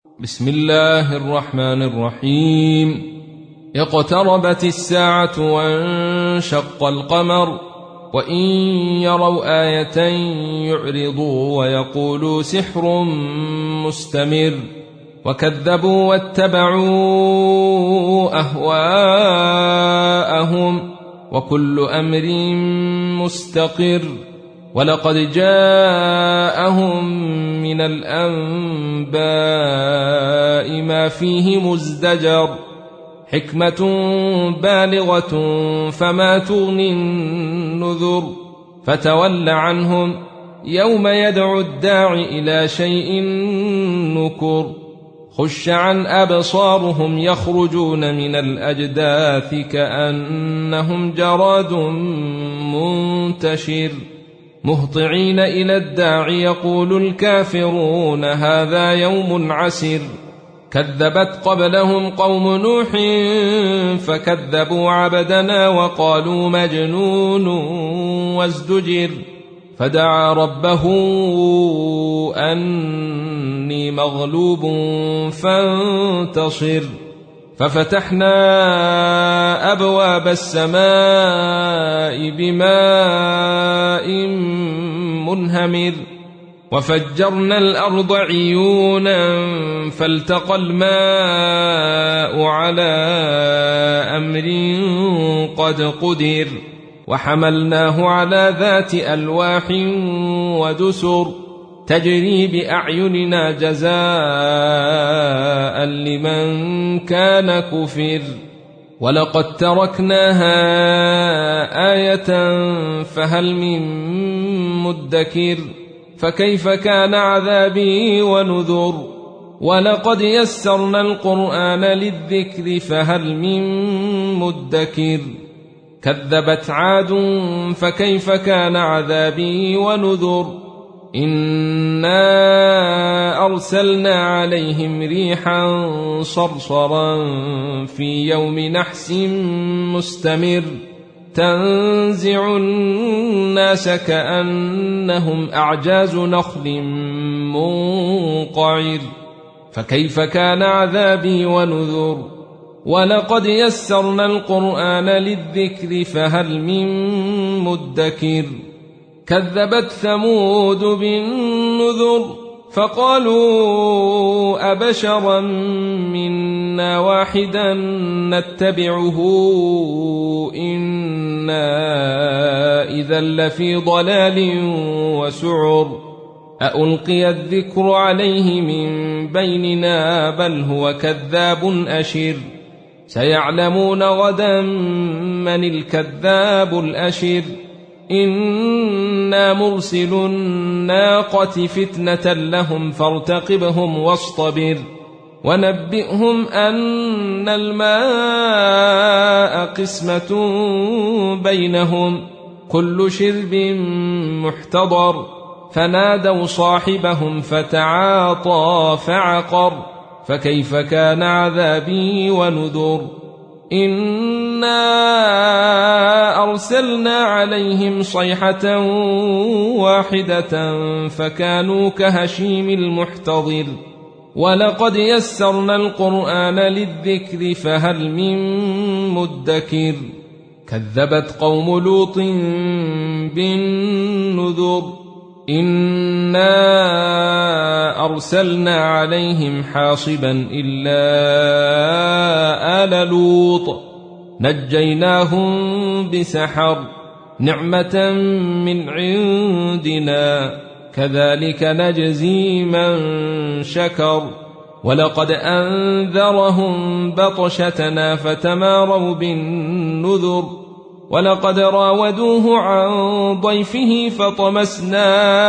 بسم الله الرحمن الرحيم. اقتربت الساعة وانشق القمر وإن يروا آية يعرضوا ويقولوا سحر مستمر وكذبوا واتبعوا أهواءهم وكل أمر مستقر ولقد جاءهم من الأنباء ما فيه مزدجر حكمة بالغة فما تغني النذر فتول عنهم يوم يدعو الداع إلى شيء نكر خش عن أبصارهم يخرجون من الأجداث كأنهم جراد منتشر مهطعين إلى الداع يقول الكافرون هذا يوم عسر كذبت قبلهم قوم نوح فكذبوا عبدنا وقالوا مجنون وازدجر فدعا ربه أني مغلوب فانتصر ففتحنا أبواب السماء بماء منهمر وفجرنا الأرض عيونا فالتقى الماء على أمر قد قدر وحملناه على ذات ألواح ودسر تجري بأعيننا جزاء لمن كان كفر ولقد تركناها آية فهل من مدكر فكيف كان عذابي ونذر ولقد يسرنا القرآن للذكر فهل من مدكر كذبت عاد فكيف كان عذابي ونذر إنا أرسلنا عليهم ريحا صرصرا في يوم نحس مستمر تنزع الناس كأنهم أعجاز نخل منقعر فكيف كان عذابي ونذر ولقد يسرنا القرآن للذكر فهل من مدكر كذبت ثمود بالنذر فقالوا أبشرا منا واحدا نتبعه إنا إذا لفي ضلال وسعر أألقي الذكر عليه من بيننا بل هو كذاب أشر سيعلمون غدا من الكذاب الأشر إنا مرسل الناقة فتنة لهم فارتقبهم واصطبر ونبئهم أن الماء قسمة بينهم كل شرب محتضر فنادوا صاحبهم فتعاطى فعقر فكيف كان عذابي ونذر إنا أرسلنا عليهم صيحة واحدة فكانوا كهشيم المحتضر ولقد يسرنا القرآن للذكر فهل من مدكر كذبت قوم لوط بالنذر إنا أرسلنا عليهم حاصبا إلا آل لوط نجيناهم بسحر نعمة من عندنا كذلك نجزي من شكر ولقد أنذرهم بطشتنا فتماروا بالنذر ولقد راودوه عن ضيفه فطمسنا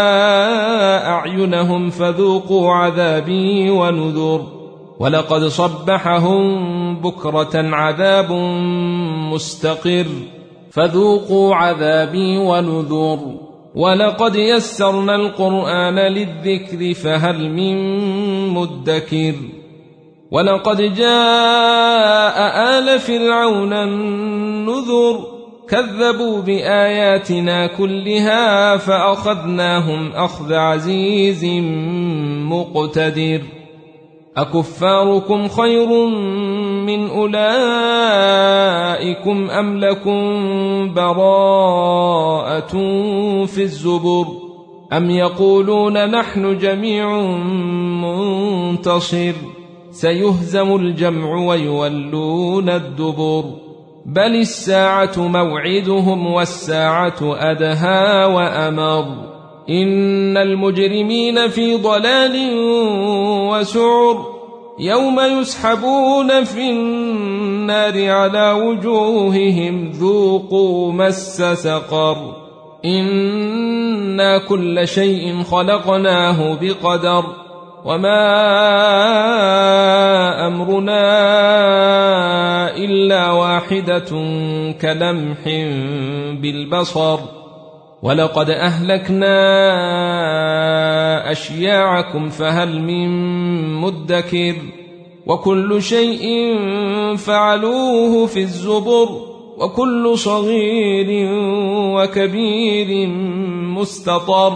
أعينهم فذوقوا عذابي ونذر ولقد صبحهم بكرة عذاب مستقر فذوقوا عذابي ونذر ولقد يسرنا القرآن للذكر فهل من مدكر ولقد جاء آل فرعون النذر كذبوا بآياتنا كلها فأخذناهم أخذ عزيز مقتدر أكفاركم خير من أولئكم أم لكم براءة في الزبر أم يقولون نحن جميع منتصر سيهزم الجمع ويولون الدبر بل الساعة موعدهم والساعة أدهى وأمر إن المجرمين في ضلال وسعر يوم يسحبون في النار على وجوههم ذوقوا مس سقر إنا كل شيء خلقناه بقدر وما أمرنا إلا واحدة كلمح بالبصر ولقد أهلكنا أشياعكم فهل من مدكر وكل شيء فعلوه في الزبر وكل صغير وكبير مستطر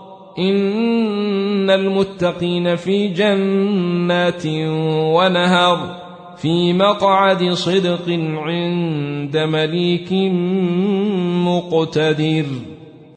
إن المتقين في جنات ونهر في مقعد صدق عند مليك مقتدر.